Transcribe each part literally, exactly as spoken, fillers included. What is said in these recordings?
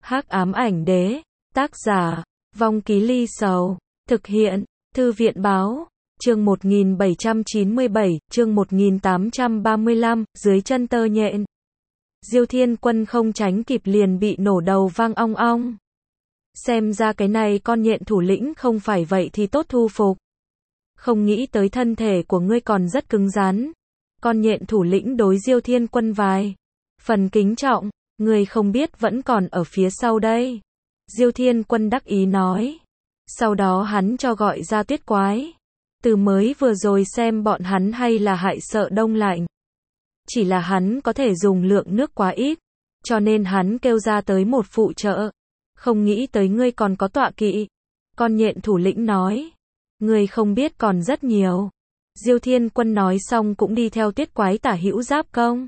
Hắc ám ảnh đế, tác giả, Vong Ký Ly Sầu, thực hiện, Thư viện báo, chương một nghìn bảy trăm chín mươi bảy, chương một nghìn tám trăm ba mươi lăm, dưới chân tơ nhện. Diêu Thiên Quân không tránh kịp liền bị nổ đầu vang ong ong. Xem ra cái này con nhện thủ lĩnh không phải vậy thì tốt thu phục. Không nghĩ tới thân thể của ngươi còn rất cứng rắn. Con nhện thủ lĩnh đối Diêu Thiên Quân vài phần kính trọng, ngươi không biết vẫn còn ở phía sau đây. Diêu Thiên Quân đắc ý nói. Sau đó hắn cho gọi ra tuyết quái. Từ mới vừa rồi xem bọn hắn hay là hại sợ đông lạnh. Chỉ là hắn có thể dùng lượng nước quá ít, cho nên hắn kêu ra tới một phụ trợ. Không nghĩ tới ngươi còn có tọa kỵ. Con nhện thủ lĩnh nói. Ngươi không biết còn rất nhiều. Diêu Thiên Quân nói xong cũng đi theo tuyết quái tả hữu giáp công.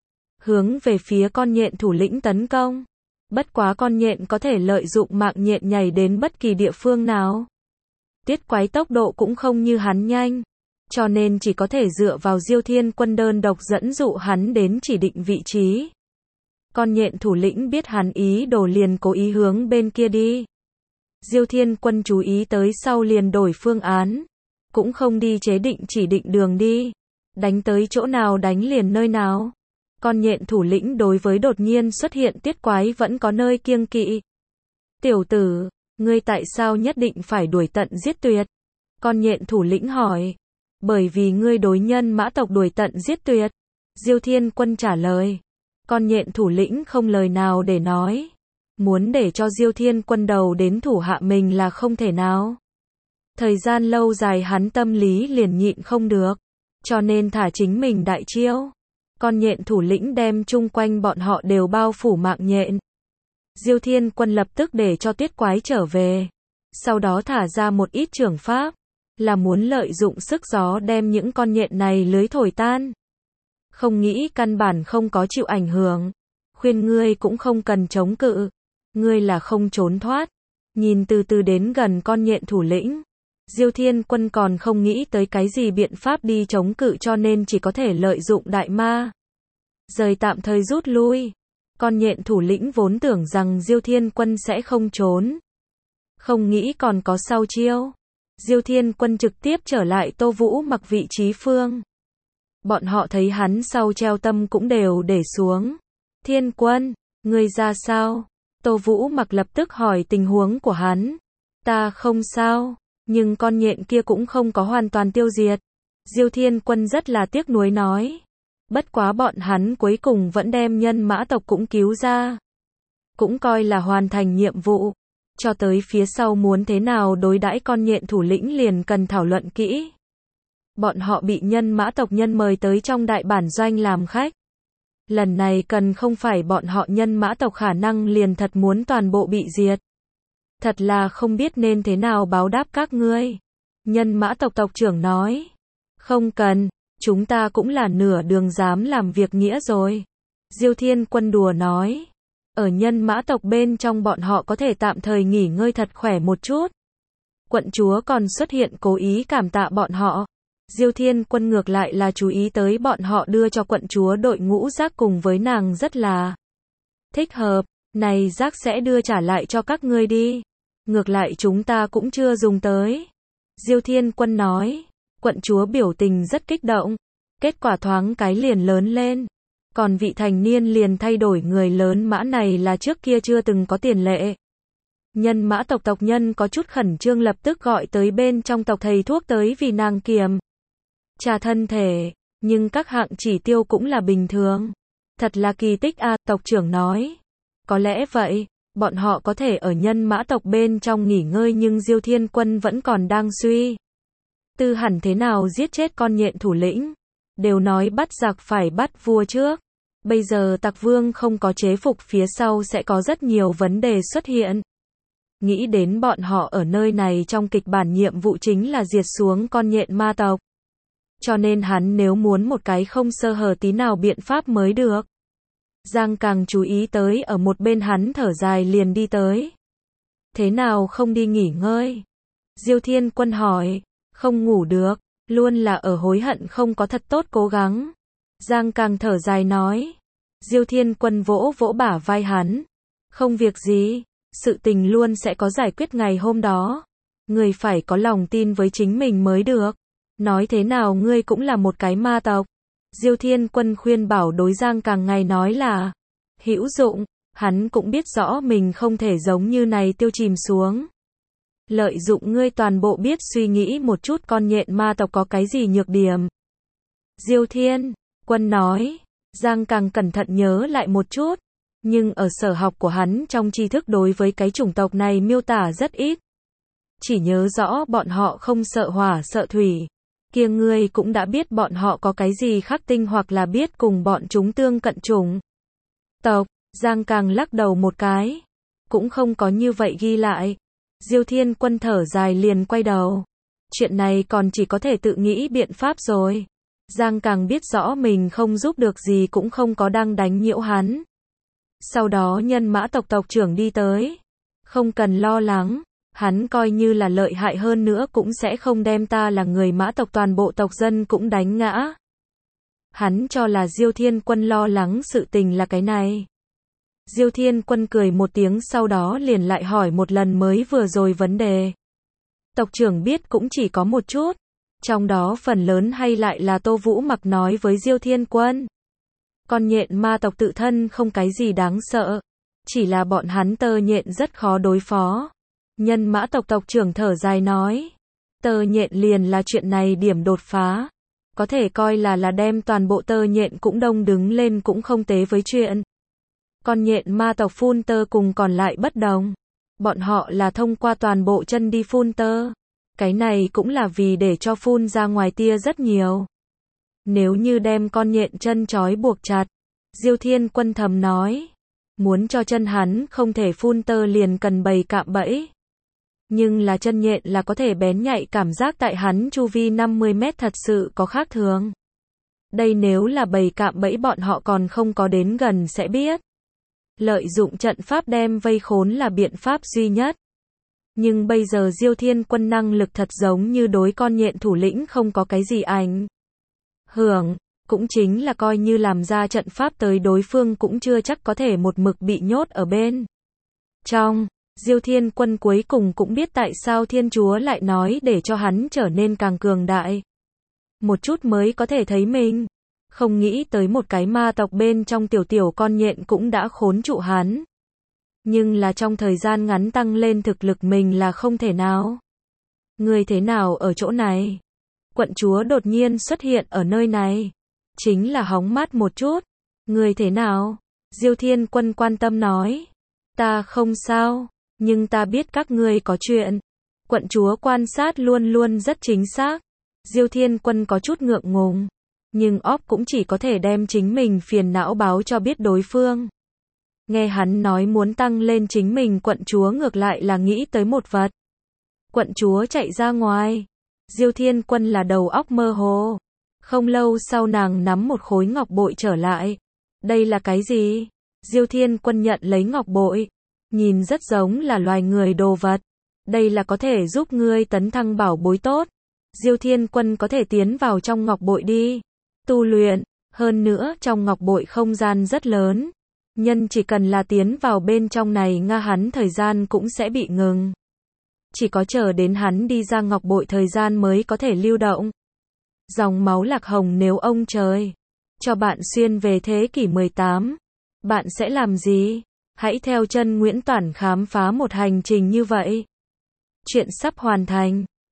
Hướng về phía con nhện thủ lĩnh tấn công. Bất quá con nhện có thể lợi dụng mạng nhện nhảy đến bất kỳ địa phương nào. Tuyết quái tốc độ cũng không như hắn nhanh. Cho nên chỉ có thể dựa vào Diêu Thiên Quân đơn độc dẫn dụ hắn đến chỉ định vị trí. Con nhện thủ lĩnh biết hắn ý đồ liền cố ý hướng bên kia đi. Diêu Thiên Quân chú ý tới sau liền đổi phương án. Cũng không đi chế định chỉ định đường đi. Đánh tới chỗ nào đánh liền nơi nào. Con nhện thủ lĩnh đối với đột nhiên xuất hiện tuyết quái vẫn có nơi kiêng kỵ. Tiểu tử, ngươi tại sao nhất định phải đuổi tận giết tuyệt? Con nhện thủ lĩnh hỏi. Bởi vì ngươi đối nhân mã tộc đuổi tận giết tuyệt. Diêu Thiên Quân trả lời. Con nhện thủ lĩnh không lời nào để nói. Muốn để cho Diêu Thiên Quân đầu đến thủ hạ mình là không thể nào. Thời gian lâu dài hắn tâm lý liền nhịn không được. Cho nên thả chính mình đại chiêu. Con nhện thủ lĩnh đem chung quanh bọn họ đều bao phủ mạng nhện. Diêu Thiên Quân lập tức để cho tuyết quái trở về. Sau đó thả ra một ít trưởng pháp. Là muốn lợi dụng sức gió đem những con nhện này lưới thổi tan. Không nghĩ căn bản không có chịu ảnh hưởng. Khuyên ngươi cũng không cần chống cự. Ngươi là không trốn thoát. Nhìn từ từ đến gần con nhện thủ lĩnh. Diêu Thiên Quân còn không nghĩ tới cái gì biện pháp đi chống cự cho nên chỉ có thể lợi dụng đại ma. Rời tạm thời rút lui. Con nhện thủ lĩnh vốn tưởng rằng Diêu Thiên Quân sẽ không trốn. Không nghĩ còn có sau chiêu. Diêu Thiên Quân trực tiếp trở lại Tô Vũ Mặc vị trí phương. Bọn họ thấy hắn sau treo tâm cũng đều để xuống. Thiên Quân, ngươi ra sao? Tô Vũ Mặc lập tức hỏi tình huống của hắn. Ta không sao, nhưng con nhện kia cũng không có hoàn toàn tiêu diệt. Diêu Thiên Quân rất là tiếc nuối nói. Bất quá bọn hắn cuối cùng vẫn đem nhân mã tộc cũng cứu ra. Cũng coi là hoàn thành nhiệm vụ. Cho tới phía sau muốn thế nào đối đãi con nhện thủ lĩnh liền cần thảo luận kỹ. Bọn họ bị nhân mã tộc nhân mời tới trong đại bản doanh làm khách. Lần này cần không phải bọn họ nhân mã tộc khả năng liền thật muốn toàn bộ bị diệt. Thật là không biết nên thế nào báo đáp các ngươi. Nhân mã tộc tộc trưởng nói. Không cần, chúng ta cũng là nửa đường dám làm việc nghĩa rồi. Diêu Thiên Quân đùa nói. Ở nhân mã tộc bên trong bọn họ có thể tạm thời nghỉ ngơi thật khỏe một chút. Quận chúa còn xuất hiện cố ý cảm tạ bọn họ. Diêu Thiên Quân ngược lại là chú ý tới bọn họ đưa cho quận chúa đội ngũ rác cùng với nàng rất là thích hợp. Này rác sẽ đưa trả lại cho các ngươi đi. Ngược lại chúng ta cũng chưa dùng tới. Diêu Thiên Quân nói. Quận chúa biểu tình rất kích động. Kết quả thoáng cái liền lớn lên. Còn vị thành niên liền thay đổi người lớn mã này là trước kia chưa từng có tiền lệ. Nhân mã tộc tộc nhân có chút khẩn trương lập tức gọi tới bên trong tộc thầy thuốc tới vì nàng kiềm trà thân thể, nhưng các hạng chỉ tiêu cũng là bình thường. Thật là kỳ tích a, tộc trưởng nói. Có lẽ vậy, bọn họ có thể ở nhân mã tộc bên trong nghỉ ngơi nhưng Diêu Thiên Quân vẫn còn đang suy tư hẳn thế nào giết chết con nhện thủ lĩnh. Đều nói bắt giặc phải bắt vua trước. Bây giờ Tặc Vương không có chế phục phía sau sẽ có rất nhiều vấn đề xuất hiện. Nghĩ đến bọn họ ở nơi này trong kịch bản nhiệm vụ chính là diệt xuống con nhện ma tộc. Cho nên hắn nếu muốn một cái không sơ hở tí nào biện pháp mới được. Giang càng chú ý tới ở một bên hắn thở dài liền đi tới. Thế nào không đi nghỉ ngơi? Diêu Thiên Quân hỏi. Không ngủ được, luôn là ở hối hận không có thật tốt cố gắng. Giang càng thở dài nói. Diêu Thiên Quân vỗ vỗ bả vai hắn. Không việc gì, sự tình luôn sẽ có giải quyết ngày hôm đó. Ngươi phải có lòng tin với chính mình mới được. Nói thế nào ngươi cũng là một cái ma tộc. Diêu Thiên Quân khuyên bảo đối Giang Càng ngày nói là hữu dụng, hắn cũng biết rõ mình không thể giống như này tiêu chìm xuống. Lợi dụng ngươi toàn bộ biết suy nghĩ một chút con nhện ma tộc có cái gì nhược điểm. Diêu Thiên Quân nói, Giang Càng cẩn thận nhớ lại một chút, nhưng ở sở học của hắn trong tri thức đối với cái chủng tộc này miêu tả rất ít. Chỉ nhớ rõ bọn họ không sợ hỏa sợ thủy. Kia ngươi cũng đã biết bọn họ có cái gì khắc tinh hoặc là biết cùng bọn chúng tương cận chủng tộc. Giang Càng lắc đầu một cái. Cũng không có như vậy ghi lại. Diêu Thiên Quân thở dài liền quay đầu. Chuyện này còn chỉ có thể tự nghĩ biện pháp rồi. Giang Càng biết rõ mình không giúp được gì cũng không có đang đánh nhiễu hắn. Sau đó nhân mã tộc tộc trưởng đi tới. Không cần lo lắng. Hắn coi như là lợi hại hơn nữa cũng sẽ không đem ta là người mã tộc toàn bộ tộc dân cũng đánh ngã. Hắn cho là Diêu Thiên Quân lo lắng sự tình là cái này. Diêu Thiên Quân cười một tiếng sau đó liền lại hỏi một lần mới vừa rồi vấn đề. Tộc trưởng biết cũng chỉ có một chút. Trong đó phần lớn hay lại là Tô Vũ Mặc nói với Diêu Thiên Quân. Con nhện ma tộc tự thân không cái gì đáng sợ. Chỉ là bọn hắn tơ nhện rất khó đối phó. Nhân mã tộc tộc trưởng thở dài nói. Tơ nhện liền là chuyện này điểm đột phá. Có thể coi là là đem toàn bộ tơ nhện cũng đông đứng lên cũng không tế với chuyện. Con nhện ma tộc phun tơ cùng còn lại bất đồng. Bọn họ là thông qua toàn bộ chân đi phun tơ. Cái này cũng là vì để cho phun ra ngoài tia rất nhiều. Nếu như đem con nhện chân trói buộc chặt. Diêu Thiên Quân thầm nói. Muốn cho chân hắn không thể phun tơ liền cần bày cạm bẫy. Nhưng là chân nhện là có thể bén nhạy cảm giác tại hắn chu vi năm mươi mét thật sự có khác thường. Đây nếu là bầy cạm bẫy bọn họ còn không có đến gần sẽ biết. Lợi dụng trận pháp đem vây khốn là biện pháp duy nhất. Nhưng bây giờ Diêu Thiên Quân năng lực thật giống như đối con nhện thủ lĩnh không có cái gì ảnh hưởng, cũng chính là coi như làm ra trận pháp tới đối phương cũng chưa chắc có thể một mực bị nhốt ở bên trong. Diêu Thiên Quân cuối cùng cũng biết tại sao Thiên Chúa lại nói để cho hắn trở nên càng cường đại. Một chút mới có thể thấy mình. Không nghĩ tới một cái ma tộc bên trong tiểu tiểu con nhện cũng đã khốn trụ hắn. Nhưng là trong thời gian ngắn tăng lên thực lực mình là không thể nào. Người thế nào ở chỗ này? Quận chúa đột nhiên xuất hiện ở nơi này. Chính là hóng mát một chút. Người thế nào? Diêu Thiên Quân quan tâm nói. Ta không sao. Nhưng ta biết các ngươi có chuyện. Quận chúa quan sát luôn luôn rất chính xác. Diêu Thiên Quân có chút ngượng ngùng. Nhưng óp cũng chỉ có thể đem chính mình phiền não báo cho biết đối phương. Nghe hắn nói muốn tăng lên chính mình quận chúa ngược lại là nghĩ tới một vật. Quận chúa chạy ra ngoài. Diêu Thiên Quân là đầu óc mơ hồ. Không lâu sau nàng nắm một khối ngọc bội trở lại. Đây là cái gì? Diêu Thiên Quân nhận lấy ngọc bội. Nhìn rất giống là loài người đồ vật. Đây là có thể giúp ngươi tấn thăng bảo bối tốt. Diêu Thiên Quân có thể tiến vào trong ngọc bội đi. Tu luyện. Hơn nữa trong ngọc bội không gian rất lớn. Nhân chỉ cần là tiến vào bên trong này nga hắn thời gian cũng sẽ bị ngừng. Chỉ có chờ đến hắn đi ra ngọc bội thời gian mới có thể lưu động. Dòng máu lạc hồng nếu ông trời cho bạn xuyên về thế kỷ mười tám. Bạn sẽ làm gì? Hãy theo chân Nguyễn Toản khám phá một hành trình như vậy. Chuyện sắp hoàn thành.